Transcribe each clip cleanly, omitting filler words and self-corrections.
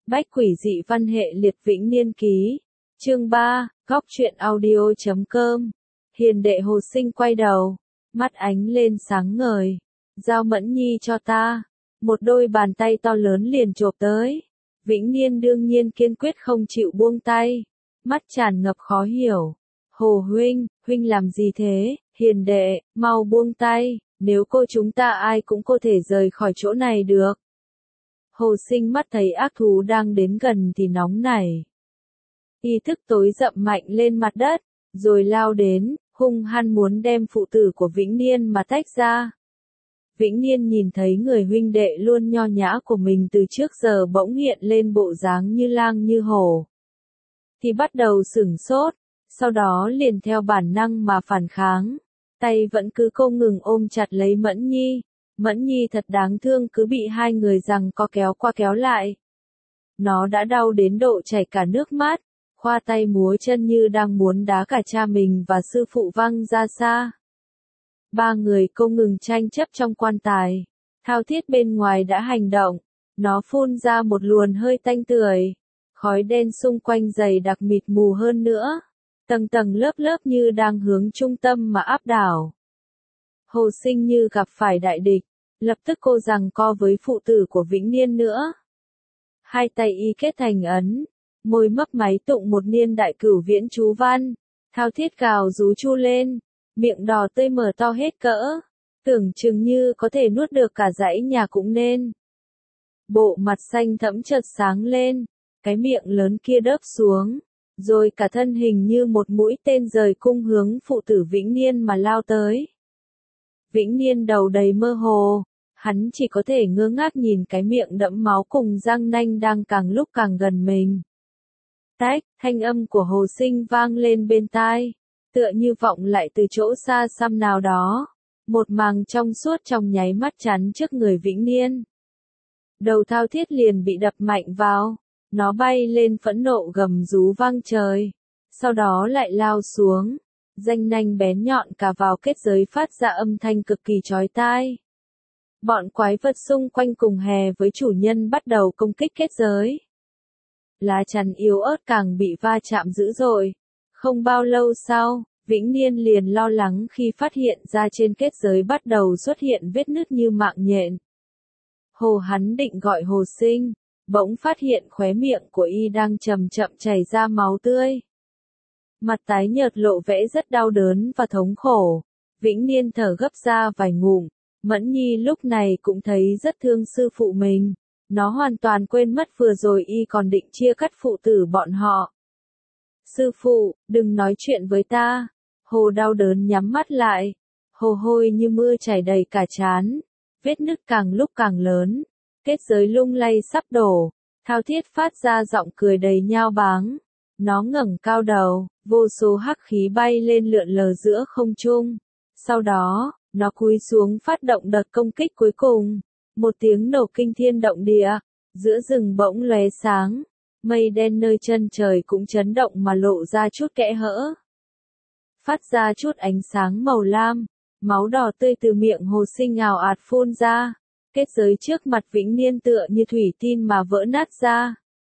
Bách quỷ dị văn hệ liệt Vĩnh Niên ký. Chương 3, góc truyện audio.com. Hiền đệ Hồ Sinh quay đầu, mắt ánh lên sáng ngời. Giao Mẫn Nhi cho ta. Một đôi bàn tay to lớn liền chộp tới. Vĩnh Niên đương nhiên kiên quyết không chịu buông tay. Mắt tràn ngập khó hiểu. Hồ huynh làm gì thế? Hiền đệ, mau buông tay. Nếu cô chúng ta ai cũng có thể rời khỏi chỗ này được. Hồ Sinh mắt thấy ác thú đang đến gần thì nóng nảy. Ý thức tối dậm mạnh lên mặt đất, rồi lao đến, hung hăng muốn đem phụ tử của Vĩnh Niên mà tách ra. Vĩnh Niên nhìn thấy người huynh đệ luôn nho nhã của mình từ trước giờ bỗng hiện lên bộ dáng như lang như hổ. Thì bắt đầu sửng sốt, sau đó liền theo bản năng mà phản kháng. Tay vẫn cứ không ngừng ôm chặt lấy Mẫn Nhi. Mẫn Nhi thật đáng thương cứ bị hai người giằng co kéo qua kéo lại. Nó đã đau đến độ chảy cả nước mắt, khoa tay múa chân như đang muốn đá cả cha mình và sư phụ văng ra xa. Ba người không ngừng tranh chấp trong quan tài. Thao Thiết bên ngoài đã hành động, nó phun ra một luồng hơi tanh tưởi. Khói đen xung quanh dày đặc mịt mù hơn nữa. Tầng tầng lớp lớp như đang hướng trung tâm mà áp đảo. Hồ Sinh như gặp phải đại địch, lập tức cô giằng co với phụ tử của Vĩnh Niên nữa. Hai tay y kết thành ấn, môi mấp máy tụng một niên đại cửu viễn chú văn. Thao Thiết gào rú chu lên, miệng đỏ tươi mở to hết cỡ, tưởng chừng như có thể nuốt được cả dãy nhà cũng nên. Bộ mặt xanh thẫm chợt sáng lên, cái miệng lớn kia đớp xuống, rồi cả thân hình như một mũi tên rời cung hướng phụ tử Vĩnh Niên mà lao tới. Vĩnh Niên đầu đầy mơ hồ, hắn chỉ có thể ngơ ngác nhìn cái miệng đẫm máu cùng răng nanh đang càng lúc càng gần mình. Tách, thanh âm của Hồ Sinh vang lên bên tai, tựa như vọng lại từ chỗ xa xăm nào đó. Một màng trong suốt trong nháy mắt chắn trước người Vĩnh Niên. Đầu Thao Thiết liền bị đập mạnh vào, nó bay lên phẫn nộ gầm rú vang trời, sau đó lại lao xuống. Ranh nanh bén nhọn cả vào kết giới phát ra âm thanh cực kỳ chói tai. Bọn quái vật xung quanh cùng hè với chủ nhân bắt đầu công kích kết giới. Lá chắn yếu ớt càng bị va chạm dữ dội. Không bao lâu sau, Vĩnh Niên liền lo lắng khi phát hiện ra trên kết giới bắt đầu xuất hiện vết nứt như mạng nhện. Hắn định gọi Hồ Sinh, bỗng phát hiện khóe miệng của y đang chậm chậm chảy ra máu tươi. Mặt tái nhợt lộ vẻ rất đau đớn và thống khổ. Vĩnh Niên thở gấp ra vài ngụm. Mẫn Nhi lúc này cũng thấy rất thương sư phụ mình. Nó hoàn toàn quên mất vừa rồi y còn định chia cắt phụ tử bọn họ. Sư phụ, đừng nói chuyện với ta. Hồ đau đớn nhắm mắt lại. Hồ hôi như mưa chảy đầy cả trán. Vết nứt càng lúc càng lớn. Kết giới lung lay sắp đổ. Thao Thiết phát ra giọng cười đầy nhao báng. Nó ngẩng cao đầu, vô số hắc khí bay lên lượn lờ giữa không trung. Sau đó, nó cúi xuống phát động đợt công kích cuối cùng. Một tiếng nổ kinh thiên động địa, giữa rừng bỗng lóe sáng, mây đen nơi chân trời cũng chấn động mà lộ ra chút kẽ hở. Phát ra chút ánh sáng màu lam, máu đỏ tươi từ miệng Hồ Sinh ào ạt phun ra. Kết giới trước mặt Vĩnh Niên tựa như thủy tin mà vỡ nát ra.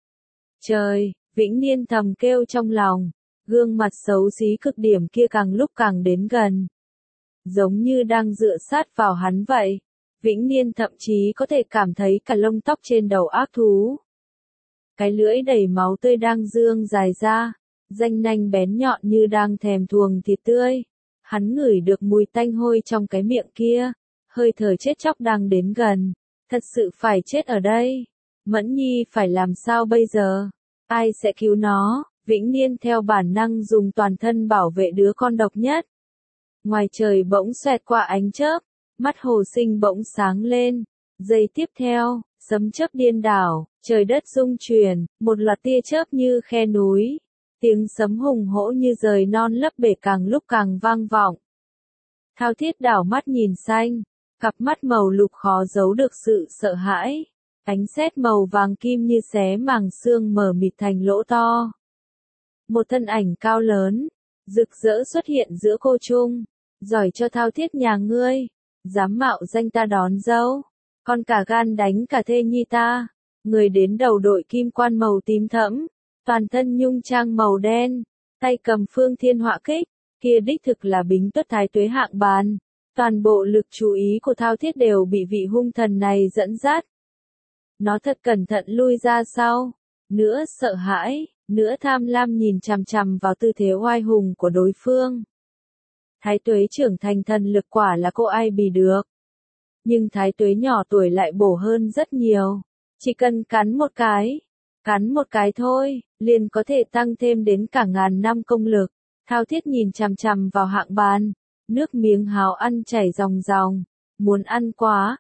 Trời! Vĩnh Niên thầm kêu trong lòng, gương mặt xấu xí cực điểm kia càng lúc càng đến gần. Giống như đang dựa sát vào hắn vậy. Vĩnh Niên thậm chí có thể cảm thấy cả lông tóc trên đầu ác thú. Cái lưỡi đầy máu tươi đang dương dài ra, ranh nanh bén nhọn như đang thèm thuồng thịt tươi. Hắn ngửi được mùi tanh hôi trong cái miệng kia, hơi thở chết chóc đang đến gần. Thật sự phải chết ở đây. Mẫn Nhi phải làm sao bây giờ? Ai sẽ cứu nó? Vĩnh Niên theo bản năng dùng toàn thân bảo vệ đứa con độc nhất. Ngoài trời bỗng xoẹt qua ánh chớp, mắt Hồ Sinh bỗng sáng lên. Giây tiếp theo, sấm chớp điên đảo, trời đất rung chuyển, một loạt tia chớp như khe núi. Tiếng sấm hùng hổ như rời non lấp bể càng lúc càng vang vọng. Thao Thiết đảo mắt nhìn xanh, cặp mắt màu lục khó giấu được sự sợ hãi. Ánh sét màu vàng kim như xé màng xương mở mịt thành lỗ to. Một thân ảnh cao lớn, rực rỡ xuất hiện giữa cô trung. Giỏi cho Thao Thiết nhà ngươi, dám mạo danh ta đón dâu, còn cả gan đánh cả thê nhi ta. Người đến đầu đội kim quan màu tím thẫm, toàn thân nhung trang màu đen, tay cầm phương thiên họa kích, kia đích thực là Bính Tuất Thái Tuế hạng bàn. Toàn bộ lực chú ý của Thao Thiết đều bị vị hung thần này dẫn dắt. Nó thật cẩn thận lui ra sau, nữa sợ hãi, nữa tham lam nhìn chằm chằm vào tư thế oai hùng của đối phương. Thái Tuế trưởng thành thần lực quả là cô ai bì được. Nhưng Thái Tuế nhỏ tuổi lại bổ hơn rất nhiều. Chỉ cần cắn một cái thôi, liền có thể tăng thêm đến cả ngàn năm công lực. Thao Thiết nhìn chằm chằm vào hạng bàn, nước miếng háo ăn chảy ròng ròng. Muốn ăn quá,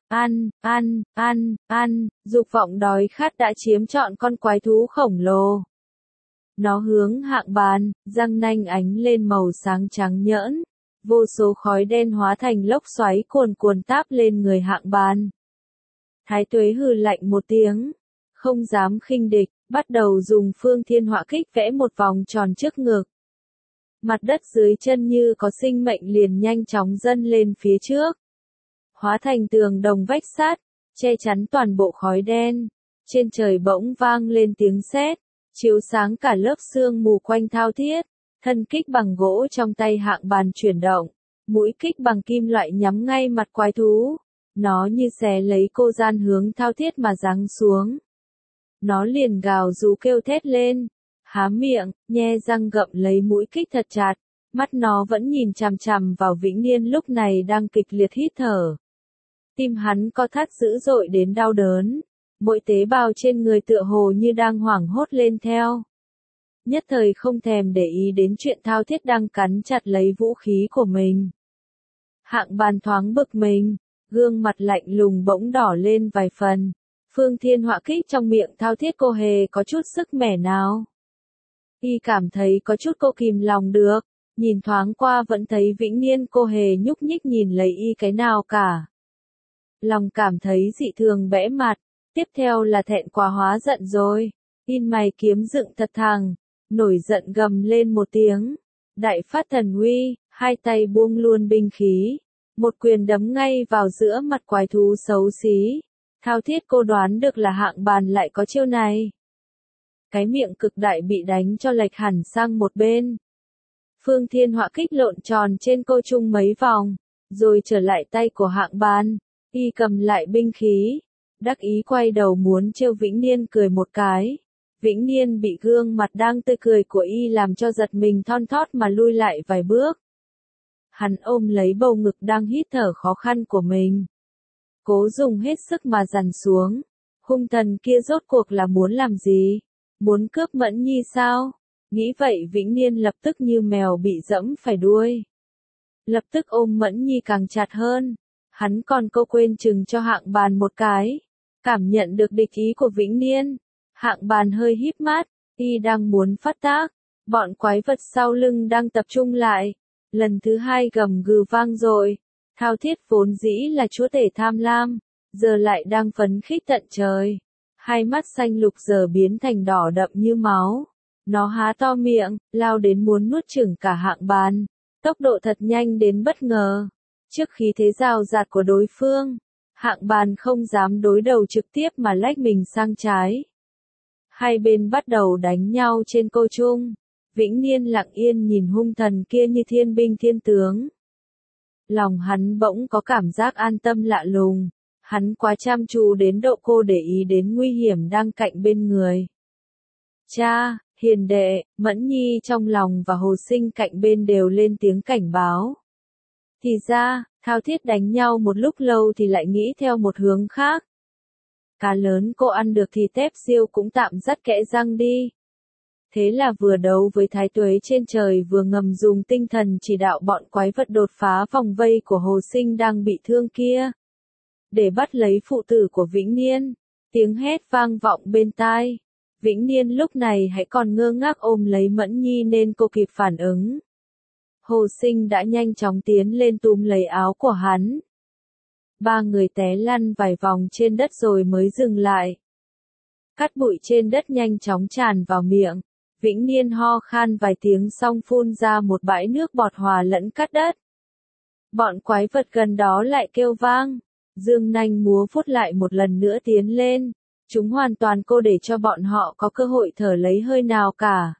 ăn, dục vọng đói khát đã chiếm trọn con quái thú khổng lồ. Nó hướng hạng bàn, răng nanh ánh lên màu sáng trắng nhỡn. Vô số khói đen hóa thành lốc xoáy cuồn cuồn táp lên người hạng bàn. Thái Tuế hừ lạnh một tiếng, không dám khinh địch, bắt đầu dùng phương thiên họa kích vẽ một vòng tròn trước ngực. Mặt đất dưới chân như có sinh mệnh liền nhanh chóng dâng lên phía trước. Hóa thành tường đồng vách sắt, che chắn toàn bộ khói đen. Trên trời bỗng vang lên tiếng sét, chiếu sáng cả lớp sương mù quanh Thao Thiết. Thân kích bằng gỗ trong tay hạng bàn chuyển động, mũi kích bằng kim loại nhắm ngay mặt quái thú. Nó như xé lấy cô gian hướng Thao Thiết mà giáng xuống. Nó liền gào rú kêu thét lên, há miệng, nhe răng gặm lấy mũi kích thật chặt, mắt nó vẫn nhìn chằm chằm vào Vĩnh Niên lúc này đang kịch liệt hít thở. Tim hắn co thắt dữ dội đến đau đớn, mỗi tế bào trên người tựa hồ như đang hoảng hốt lên theo. Nhất thời không thèm để ý đến chuyện Thao Thiết đang cắn chặt lấy vũ khí của mình. Hạng bàn thoáng bực mình, gương mặt lạnh lùng bỗng đỏ lên vài phần. Phương thiên họa kích trong miệng Thao Thiết cô hề có chút sức mẻ nào. Y cảm thấy có chút cô kìm lòng được, nhìn thoáng qua vẫn thấy Vĩnh Niên cô hề nhúc nhích nhìn lấy y cái nào cả. Lòng cảm thấy dị thường bẽ mặt, tiếp theo là thẹn quá hóa giận rồi. In mày kiếm dựng thật thẳng, nổi giận gầm lên một tiếng. Đại phát thần uy, hai tay buông luôn binh khí. Một quyền đấm ngay vào giữa mặt quái thú xấu xí. Thao Thiết cô đoán được là hạng bàn lại có chiêu này. Cái miệng cực đại bị đánh cho lệch hẳn sang một bên. Phương thiên họa kích lộn tròn trên cô trung mấy vòng, rồi trở lại tay của hạng bàn. Y cầm lại binh khí, đắc ý quay đầu muốn trêu Vĩnh Niên cười một cái. Vĩnh Niên bị gương mặt đang tươi cười của y làm cho giật mình thon thót mà lui lại vài bước. Hắn ôm lấy bầu ngực đang hít thở khó khăn của mình. Cố dùng hết sức mà dằn xuống. Hung thần kia rốt cuộc là muốn làm gì? Muốn cướp Mẫn Nhi sao? Nghĩ vậy Vĩnh Niên lập tức như mèo bị dẫm phải đuôi. Lập tức ôm Mẫn Nhi càng chặt hơn. Hắn còn câu quên chừng cho hạng bàn một cái. Cảm nhận được địch ý của Vĩnh Niên. Hạng bàn hơi híp mắt, y đang muốn phát tác. Bọn quái vật sau lưng đang tập trung lại. Lần thứ hai gầm gừ vang rồi. Thao Thiết vốn dĩ là chúa tể tham lam, giờ lại đang phấn khích tận trời. Hai mắt xanh lục giờ biến thành đỏ đậm như máu. Nó há to miệng, lao đến muốn nuốt chửng cả hạng bàn. Tốc độ thật nhanh đến bất ngờ. Trước khí thế rào rạt của đối phương, hạng bàn không dám đối đầu trực tiếp mà lách mình sang trái. Hai bên bắt đầu đánh nhau trên cô trung. Vĩnh Niên lặng yên nhìn hung thần kia như thiên binh thiên tướng. Lòng hắn bỗng có cảm giác an tâm lạ lùng. Hắn quá chăm chú đến độ cô để ý đến nguy hiểm đang cạnh bên người. Cha, hiền đệ, Mẫn Nhi trong lòng và Hồ Sinh cạnh bên đều lên tiếng cảnh báo. Thì ra, Thao Thiết đánh nhau một lúc lâu thì lại nghĩ theo một hướng khác. Cá lớn cô ăn được thì tép siêu cũng tạm dắt kẽ răng đi. Thế là vừa đấu với Thái Tuế trên trời vừa ngầm dùng tinh thần chỉ đạo bọn quái vật đột phá vòng vây của Hồ Sinh đang bị thương kia. Để bắt lấy phụ tử của Vĩnh Niên, tiếng hét vang vọng bên tai. Vĩnh Niên lúc này hãy còn ngơ ngác ôm lấy Mẫn Nhi nên cô kịp phản ứng. Hồ Sinh đã nhanh chóng tiến lên túm lấy áo của hắn. Ba người té lăn vài vòng trên đất rồi mới dừng lại. Cát bụi trên đất nhanh chóng tràn vào miệng. Vĩnh Niên ho khan vài tiếng xong phun ra một bãi nước bọt hòa lẫn cát đất. Bọn quái vật gần đó lại kêu vang. Dương nanh múa phút lại một lần nữa tiến lên. Chúng hoàn toàn cô để cho bọn họ có cơ hội thở lấy hơi nào cả.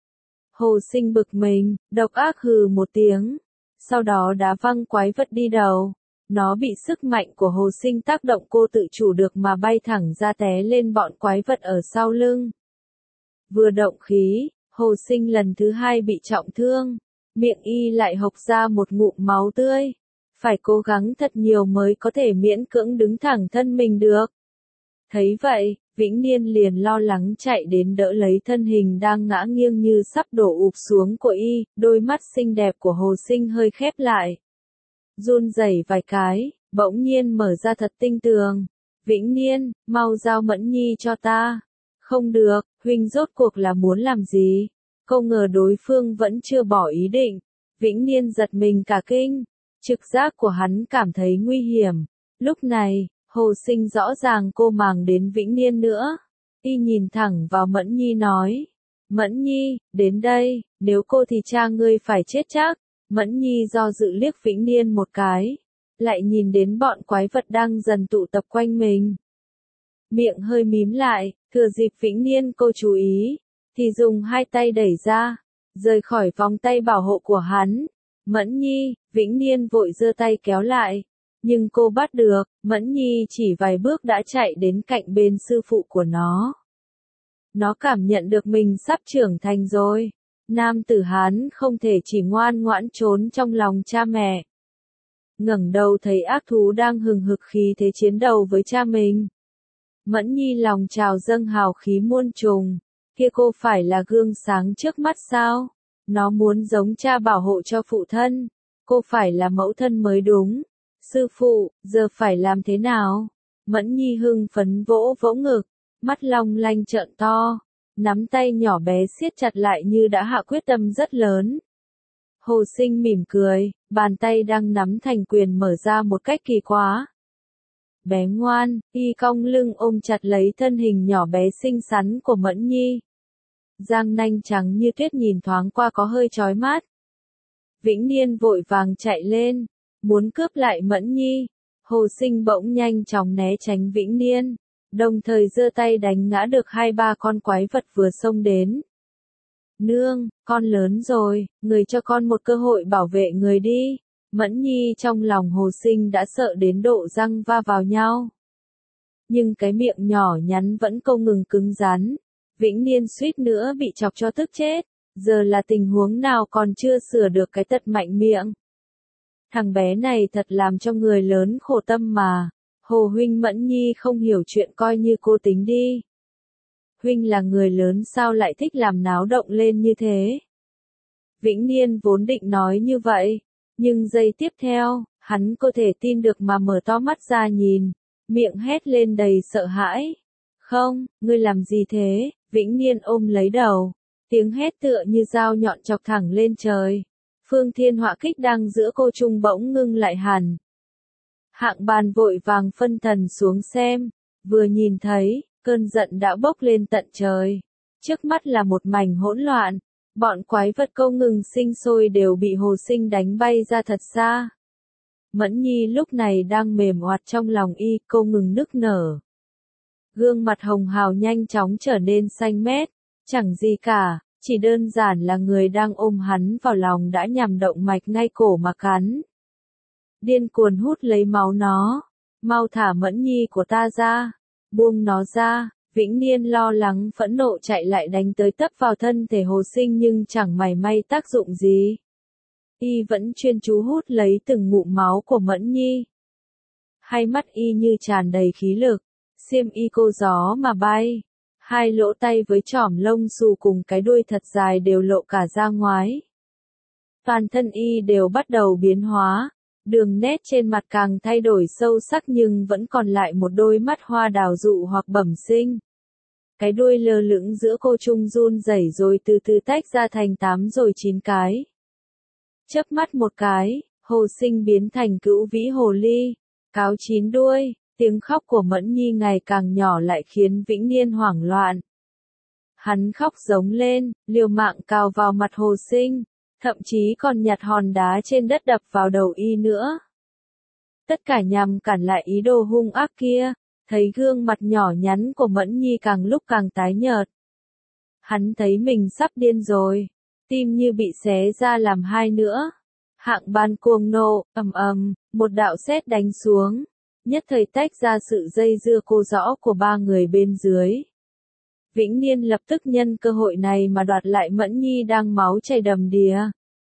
Hồ Sinh bực mình, độc ác hừ một tiếng. Sau đó đá văng quái vật đi đầu. Nó bị sức mạnh của Hồ Sinh tác động cô tự chủ được mà bay thẳng ra té lên bọn quái vật ở sau lưng. Vừa động khí, Hồ Sinh lần thứ hai bị trọng thương. Miệng y lại hộc ra một ngụm máu tươi. Phải cố gắng thật nhiều mới có thể miễn cưỡng đứng thẳng thân mình được. Thấy vậy, Vĩnh Niên liền lo lắng chạy đến đỡ lấy thân hình đang ngã nghiêng như sắp đổ ụp xuống của y, đôi mắt xinh đẹp của Hồ Sinh hơi khép lại. Run rẩy vài cái, bỗng nhiên mở ra thật tinh tường. Vĩnh Niên, mau giao Mẫn Nhi cho ta. Không được, huynh rốt cuộc là muốn làm gì? Không ngờ đối phương vẫn chưa bỏ ý định. Vĩnh Niên giật mình cả kinh. Trực giác của hắn cảm thấy nguy hiểm. Lúc này, Hồ Sinh rõ ràng cô màng đến Vĩnh Niên nữa. Y nhìn thẳng vào Mẫn Nhi nói. Mẫn Nhi, đến đây, nếu cô thì cha ngươi phải chết chắc. Mẫn Nhi do dự liếc Vĩnh Niên một cái. Lại nhìn đến bọn quái vật đang dần tụ tập quanh mình. Miệng hơi mím lại, thừa dịp Vĩnh Niên cô chú ý. Thì dùng hai tay đẩy ra. Rời khỏi vòng tay bảo hộ của hắn. Mẫn Nhi, Vĩnh Niên vội giơ tay kéo lại. Nhưng cô bắt được, Mẫn Nhi chỉ vài bước đã chạy đến cạnh bên sư phụ của nó. Nó cảm nhận được mình sắp trưởng thành rồi. Nam tử Hán không thể chỉ ngoan ngoãn trốn trong lòng cha mẹ. Ngẩng đầu thấy ác thú đang hừng hực khí thế chiến đầu với cha mình. Mẫn Nhi lòng trào dâng hào khí muôn trùng. Kia cô phải là gương sáng trước mắt sao? Nó muốn giống cha bảo hộ cho phụ thân. Cô phải là mẫu thân mới đúng. Sư phụ, giờ phải làm thế nào? Mẫn Nhi hưng phấn vỗ vỗ ngực, mắt long lanh trợn to, nắm tay nhỏ bé siết chặt lại như đã hạ quyết tâm rất lớn. Hồ Sinh mỉm cười, bàn tay đang nắm thành quyền mở ra một cách kỳ quá. Bé ngoan, y cong lưng ôm chặt lấy thân hình nhỏ bé xinh xắn của Mẫn Nhi. Răng nanh trắng như tuyết nhìn thoáng qua có hơi chói mắt. Vĩnh Niên vội vàng chạy lên, muốn cướp lại Mẫn Nhi. Hồ Sinh bỗng nhanh chóng né tránh Vĩnh Niên, đồng thời giơ tay đánh ngã được 2-3 con quái vật vừa xông đến. Nương, con lớn rồi, người cho con một cơ hội bảo vệ người đi. Mẫn Nhi trong lòng Hồ Sinh đã sợ đến độ răng va vào nhau. Nhưng cái miệng nhỏ nhắn vẫn không ngừng cứng rắn. Vĩnh Niên suýt nữa bị chọc cho tức chết. Giờ là tình huống nào còn chưa sửa được cái tật mạnh miệng. Thằng bé này thật làm cho người lớn khổ tâm mà. Hồ huynh Mẫn Nhi không hiểu chuyện coi như cô tính đi. Huynh là người lớn sao lại thích làm náo động lên như thế? Vĩnh Niên vốn định nói như vậy. Nhưng giây tiếp theo, hắn có thể tin được mà mở to mắt ra nhìn. Miệng hét lên đầy sợ hãi. Không, ngươi làm gì thế? Vĩnh Niên ôm lấy đầu. Tiếng hét tựa như dao nhọn chọc thẳng lên trời. Phương Thiên Họa Kích đang giữa cô trung bỗng ngưng lại hẳn. Hạng Bàn vội vàng phân thần xuống xem, vừa nhìn thấy, cơn giận đã bốc lên tận trời. Trước mắt là một mảnh hỗn loạn, bọn quái vật không ngừng sinh sôi đều bị Hồ Sinh đánh bay ra thật xa. Mẫn Nhi lúc này đang mềm oặt trong lòng y, không ngừng nức nở. Gương mặt hồng hào nhanh chóng trở nên xanh mét, chẳng gì cả. Chỉ đơn giản là người đang ôm hắn vào lòng đã nhằm động mạch ngay cổ mà cắn. Điên cuồng hút lấy máu nó. Mau thả Mẫn Nhi của ta ra. Buông nó ra. Vĩnh Niên lo lắng phẫn nộ chạy lại đánh tới tấp vào thân thể Hồ Sinh nhưng chẳng mảy may tác dụng gì. Y vẫn chuyên chú hút lấy từng ngụm máu của Mẫn Nhi. Hai mắt y như tràn đầy khí lực. Xiêm y cô gió mà bay. Hai lỗ tay với chỏm lông xù cùng cái đuôi thật dài đều lộ cả ra ngoài. Toàn thân y đều bắt đầu biến hóa, đường nét trên mặt càng thay đổi sâu sắc nhưng vẫn còn lại một đôi mắt hoa đào dụ hoặc bẩm sinh. Cái đuôi lơ lửng giữa cô trung run rẩy rồi từ từ tách ra thành 8 rồi 9 cái. Chớp mắt một cái, Hồ Sinh biến thành cữu vĩ hồ ly, cáo 9 đuôi. Tiếng khóc của Mẫn Nhi ngày càng nhỏ lại khiến Vĩnh Niên hoảng loạn. Hắn khóc giống lên, liều mạng cào vào mặt Hồ Sinh, thậm chí còn nhặt hòn đá trên đất đập vào đầu y nữa. Tất cả nhằm cản lại ý đồ hung ác kia. thấy gương mặt nhỏ nhắn của Mẫn Nhi càng lúc càng tái nhợt. Hắn thấy mình sắp điên rồi, tim như bị xé ra làm hai nữa. Hạng Ban cuồng nộ, ầm ầm, một đạo sét đánh xuống, nhất thời tách ra sự dây dưa cô rõ của ba người bên dưới. Vĩnh Niên lập tức nhân cơ hội này mà đoạt lại Mẫn Nhi đang máu chảy đầm đìa.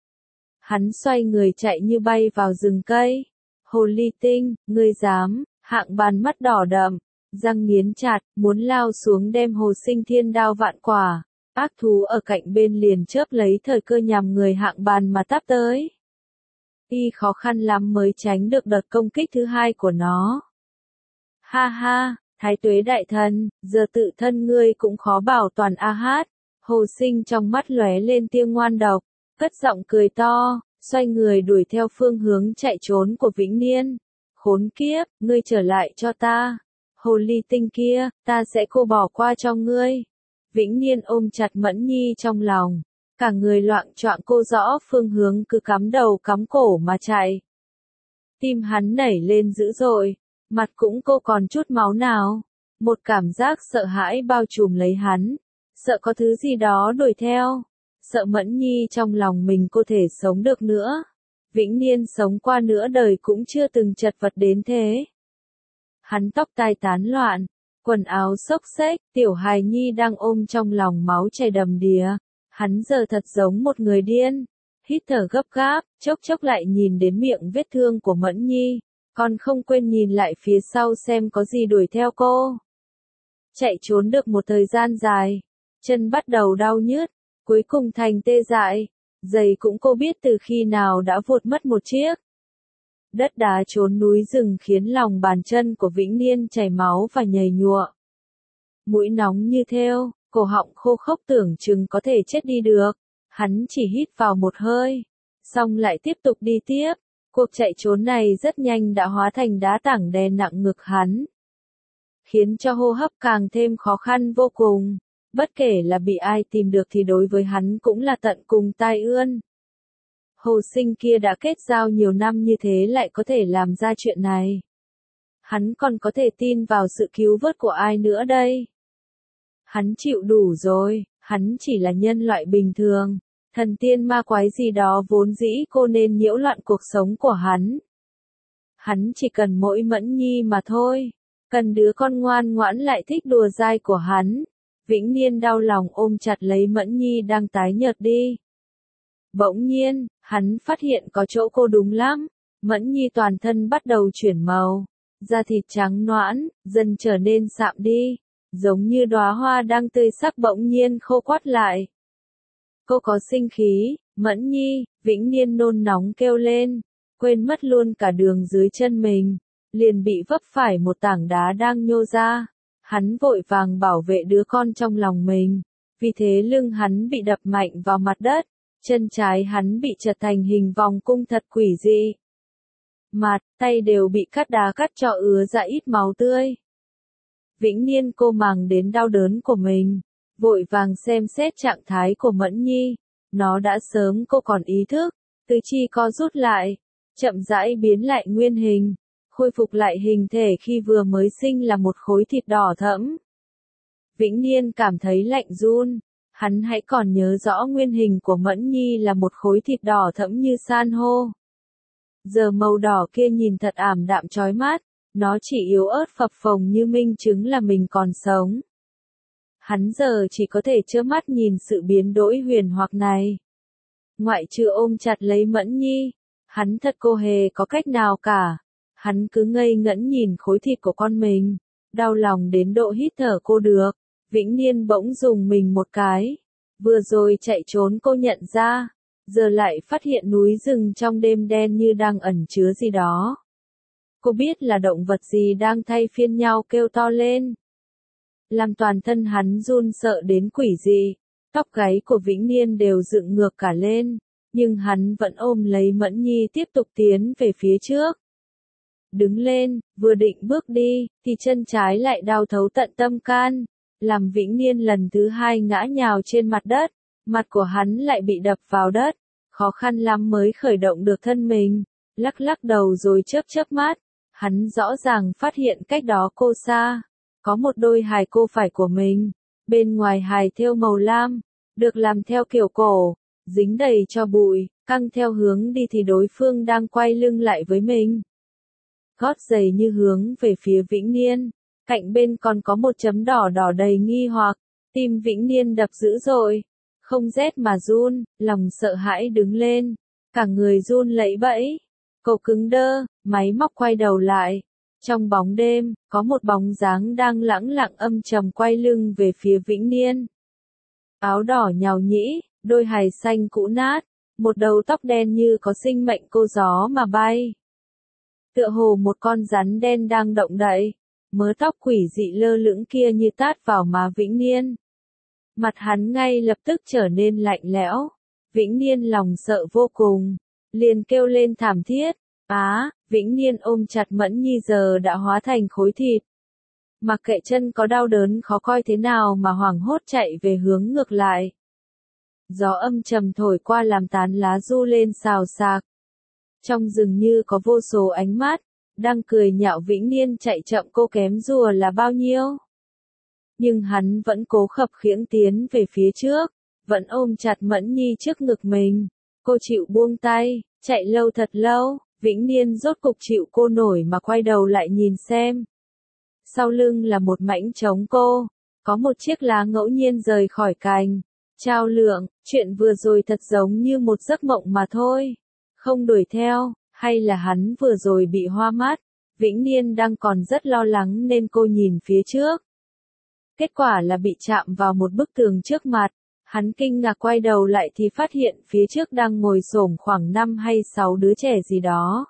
Hắn xoay người chạy như bay vào rừng cây. Hồ ly tinh, ngươi dám, Hạng Ban mắt đỏ đậm, răng nghiến chặt, muốn lao xuống đem Hồ Sinh thiên đao vạn quả. Ác thú ở cạnh bên liền chớp lấy thời cơ nhằm người Hạng Ban mà táp tới. Y khó khăn lắm mới tránh được đợt công kích thứ hai của nó. Ha ha, Thái Tuế đại thần, giờ tự thân ngươi cũng khó bảo toàn a hát. Hồ Sinh trong mắt lóe lên tia ngoan độc, cất giọng cười to, xoay người đuổi theo phương hướng chạy trốn của Vĩnh Niên. Khốn kiếp, ngươi trở lại cho ta. Hồ ly tinh kia, ta sẽ cô bỏ qua cho ngươi. Vĩnh Niên ôm chặt Mẫn Nhi trong lòng, cả người loạng choạng cô rõ phương hướng cứ cắm đầu cắm cổ mà chạy. Tim hắn nảy lên dữ dội, mặt cũng cô còn chút máu nào. Một cảm giác sợ hãi bao trùm lấy hắn, sợ có thứ gì đó đuổi theo, sợ Mẫn Nhi trong lòng mình có thể sống được nữa. Vĩnh Niên sống qua nửa đời cũng chưa từng chật vật đến thế. Hắn tóc tai tán loạn, quần áo xốc xếch, tiểu hài nhi đang ôm trong lòng máu chảy đầm đìa. Hắn giờ thật giống một người điên, hít thở gấp gáp, chốc chốc lại nhìn đến miệng vết thương của Mẫn Nhi, còn không quên nhìn lại phía sau xem có gì đuổi theo cô. Chạy trốn được một thời gian dài, chân bắt đầu đau nhức, cuối cùng thành tê dại, giày cũng cô biết từ khi nào đã vụt mất một chiếc. Đất đá trốn núi rừng khiến lòng bàn chân của Vĩnh Niên chảy máu và nhầy nhụa. Mũi nóng như thêu, cổ họng khô khốc tưởng chừng có thể chết đi được. Hắn chỉ hít vào một hơi, xong lại tiếp tục đi tiếp. Cuộc chạy trốn này rất nhanh đã hóa thành đá tảng đè nặng ngực hắn, khiến cho hô hấp càng thêm khó khăn vô cùng. Bất kể là bị ai tìm được thì đối với hắn cũng là tận cùng tai ương. Hồ Sinh kia đã kết giao nhiều năm như thế lại có thể làm ra chuyện này. Hắn còn có thể tin vào sự cứu vớt của ai nữa đây? Hắn chịu đủ rồi, hắn chỉ là nhân loại bình thường. Thần tiên ma quái gì đó vốn dĩ cô nên nhiễu loạn cuộc sống của hắn. Hắn chỉ cần mỗi Mẫn Nhi mà thôi. Cần đứa con ngoan ngoãn lại thích đùa dai của hắn. Vĩnh Niên đau lòng ôm chặt lấy Mẫn Nhi đang tái nhợt đi. Bỗng nhiên, hắn phát hiện có chỗ cô đúng lắm. Mẫn Nhi toàn thân bắt đầu chuyển màu. Da thịt trắng nõn, dần trở nên sạm đi. Giống như đóa hoa đang tươi sắc bỗng nhiên khô quắt lại. Cô có sinh khí, Mẫn Nhi, Vĩnh Niên nôn nóng kêu lên, quên mất luôn cả đường dưới chân mình, liền bị vấp phải một tảng đá đang nhô ra. Hắn vội vàng bảo vệ đứa con trong lòng mình, vì thế lưng hắn bị đập mạnh vào mặt đất, chân trái hắn bị chật thành hình vòng cung thật quỷ dị. Mặt, tay đều bị cắt đá cắt cho ứa ra ít máu tươi. Vĩnh Niên cô màng đến đau đớn của mình, vội vàng xem xét trạng thái của Mẫn Nhi. Nó đã sớm cô còn ý thức, tứ chi co rút lại, chậm rãi biến lại nguyên hình, khôi phục lại hình thể khi vừa mới sinh là một khối thịt đỏ thẫm. Vĩnh Niên cảm thấy lạnh run, hắn hãy còn nhớ rõ nguyên hình của Mẫn Nhi là một khối thịt đỏ thẫm như san hô. Giờ màu đỏ kia nhìn thật ảm đạm chói mắt, nó chỉ yếu ớt phập phồng như minh chứng là mình còn sống. Hắn giờ chỉ có thể trơ mắt nhìn sự biến đổi huyền hoặc này. Ngoại trừ ôm chặt lấy Mẫn Nhi, hắn thật cô hề có cách nào cả. Hắn cứ ngây ngẩn nhìn khối thịt của con mình, đau lòng đến độ hít thở cô được. Vĩnh Niên bỗng dùng mình một cái. Vừa rồi chạy trốn cô nhận ra, giờ lại phát hiện núi rừng trong đêm đen như đang ẩn chứa gì đó. Cô biết là động vật gì đang thay phiên nhau kêu to lên, làm toàn thân hắn run sợ đến quỷ dị. Tóc gáy của Vĩnh Niên đều dựng ngược cả lên, nhưng hắn vẫn ôm lấy Mẫn Nhi tiếp tục tiến về phía trước. Đứng lên, vừa định bước đi, thì chân trái lại đau thấu tận tâm can, làm Vĩnh Niên lần thứ hai ngã nhào trên mặt đất, mặt của hắn lại bị đập vào đất, khó khăn lắm mới khởi động được thân mình, lắc lắc đầu rồi chớp chớp mắt. Hắn rõ ràng phát hiện cách đó cô xa, có một đôi hài cô phải của mình, bên ngoài hài thêu màu lam, được làm theo kiểu cổ, dính đầy cho bụi, căng theo hướng đi thì đối phương đang quay lưng lại với mình. Gót giày như hướng về phía Vĩnh Niên, cạnh bên còn có một chấm đỏ đỏ đầy nghi hoặc, tim Vĩnh Niên đập dữ dội, không rét mà run, lòng sợ hãi đứng lên, cả người run lẩy bẩy, cổ cứng đơ, máy móc quay đầu lại. Trong bóng đêm, có một bóng dáng đang lãng lặng âm trầm quay lưng về phía Vĩnh Niên. Áo đỏ nhàu nhĩ, đôi hài xanh cũ nát, một đầu tóc đen như có sinh mệnh cô gió mà bay. Tựa hồ một con rắn đen đang động đậy, mớ tóc quỷ dị lơ lửng kia như tát vào má Vĩnh Niên. Mặt hắn ngay lập tức trở nên lạnh lẽo, Vĩnh Niên lòng sợ vô cùng, liền kêu lên thảm thiết, Vĩnh Niên ôm chặt Mẫn Nhi giờ đã hóa thành khối thịt. Mặc kệ chân có đau đớn khó coi thế nào mà hoảng hốt chạy về hướng ngược lại. Gió âm trầm thổi qua làm tán lá du lên xào xạc. Trong rừng như có vô số ánh mắt, đang cười nhạo Vĩnh Niên chạy chậm cô kém rùa là bao nhiêu. Nhưng hắn vẫn cố khập khiễng tiến về phía trước, vẫn ôm chặt Mẫn Nhi trước ngực mình. Cô chịu buông tay, chạy lâu thật lâu, Vĩnh Niên rốt cục chịu cô nổi mà quay đầu lại nhìn xem. Sau lưng là một mảnh trống cô, có một chiếc lá ngẫu nhiên rời khỏi cành. Trao Lượng, chuyện vừa rồi thật giống như một giấc mộng mà thôi. Không đuổi theo, hay là hắn vừa rồi bị hoa mắt. Vĩnh Niên đang còn rất lo lắng nên cô nhìn phía trước. Kết quả là bị chạm vào một bức tường trước mặt. Hắn kinh ngạc quay đầu lại thì phát hiện phía trước đang ngồi xổm khoảng 5 hay 6 đứa trẻ gì đó.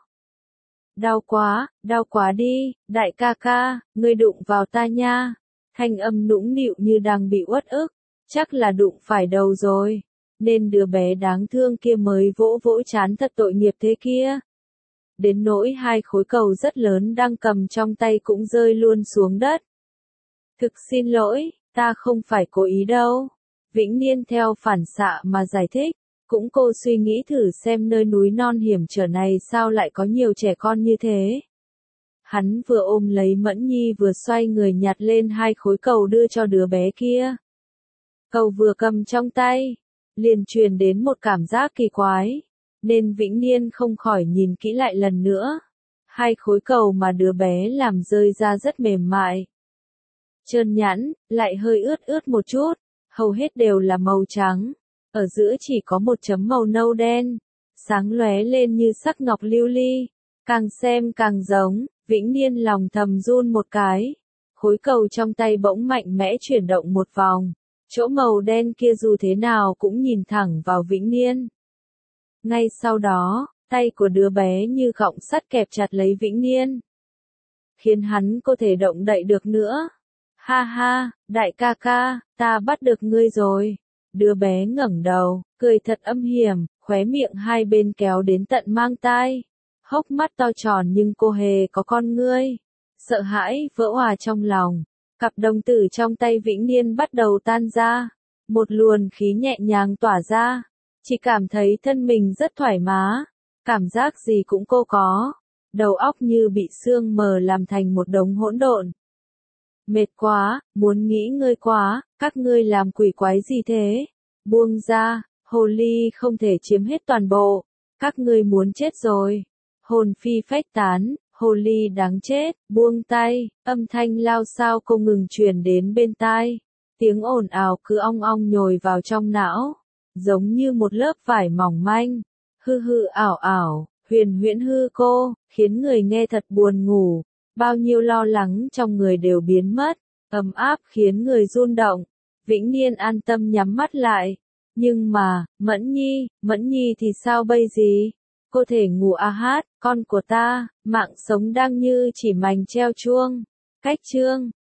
Đau quá đi, đại ca ca, ngươi đụng vào ta nha. Thanh âm nũng nịu như đang bị uất ức, chắc là đụng phải đầu rồi, nên đứa bé đáng thương kia mới vỗ vỗ trán thật tội nghiệp thế kia. Đến nỗi hai khối cầu rất lớn đang cầm trong tay cũng rơi luôn xuống đất. Thực xin lỗi, ta không phải cố ý đâu. Vĩnh Niên theo phản xạ mà giải thích, cũng cô suy nghĩ thử xem nơi núi non hiểm trở này sao lại có nhiều trẻ con như thế. Hắn vừa ôm lấy Mẫn Nhi vừa xoay người nhặt lên hai khối cầu đưa cho đứa bé kia. Cầu vừa cầm trong tay, liền truyền đến một cảm giác kỳ quái, nên Vĩnh Niên không khỏi nhìn kỹ lại lần nữa. Hai khối cầu mà đứa bé làm rơi ra rất mềm mại, trơn nhẵn, lại hơi ướt ướt một chút, hầu hết đều là màu trắng, ở giữa chỉ có một chấm màu nâu đen, sáng lóe lên như sắc ngọc lưu ly, càng xem càng giống. Vĩnh Niên lòng thầm run một cái, khối cầu trong tay bỗng mạnh mẽ chuyển động một vòng, chỗ màu đen kia dù thế nào cũng nhìn thẳng vào Vĩnh Niên. Ngay sau đó, tay của đứa bé như gọng sắt kẹp chặt lấy Vĩnh Niên, khiến hắn có thể động đậy được nữa. Ha ha, đại ca ca, ta bắt được ngươi rồi. Đứa bé ngẩng đầu, cười thật âm hiểm, khóe miệng hai bên kéo đến tận mang tai. Hốc mắt to tròn nhưng cô hề có con ngươi. Sợ hãi vỡ òa trong lòng. Cặp đồng tử trong tay Vĩnh Niên bắt đầu tan ra. Một luồng khí nhẹ nhàng tỏa ra. Chỉ cảm thấy thân mình rất thoải mái. Cảm giác gì cũng cô có. Đầu óc như bị sương mờ làm thành một đống hỗn độn. Mệt quá, muốn nghỉ ngơi quá, các ngươi làm quỷ quái gì thế? Buông ra, hồ ly không thể chiếm hết toàn bộ. Các ngươi muốn chết rồi. Hồn phi phách tán, hồ ly đáng chết, buông tay, âm thanh lao xao không ngừng truyền đến bên tai. Tiếng ồn ào cứ ong ong nhồi vào trong não, giống như một lớp vải mỏng manh. Hư hư ảo ảo, huyền huyễn hư cô, khiến người nghe thật buồn ngủ. Bao nhiêu lo lắng trong người đều biến mất, ấm áp khiến người run động. Vĩnh Niên an tâm nhắm mắt lại. Nhưng mà, Mẫn Nhi thì sao bây giờ? Cô thể ngủ hát, con của ta, mạng sống đang như chỉ mành treo chuông. Cách chương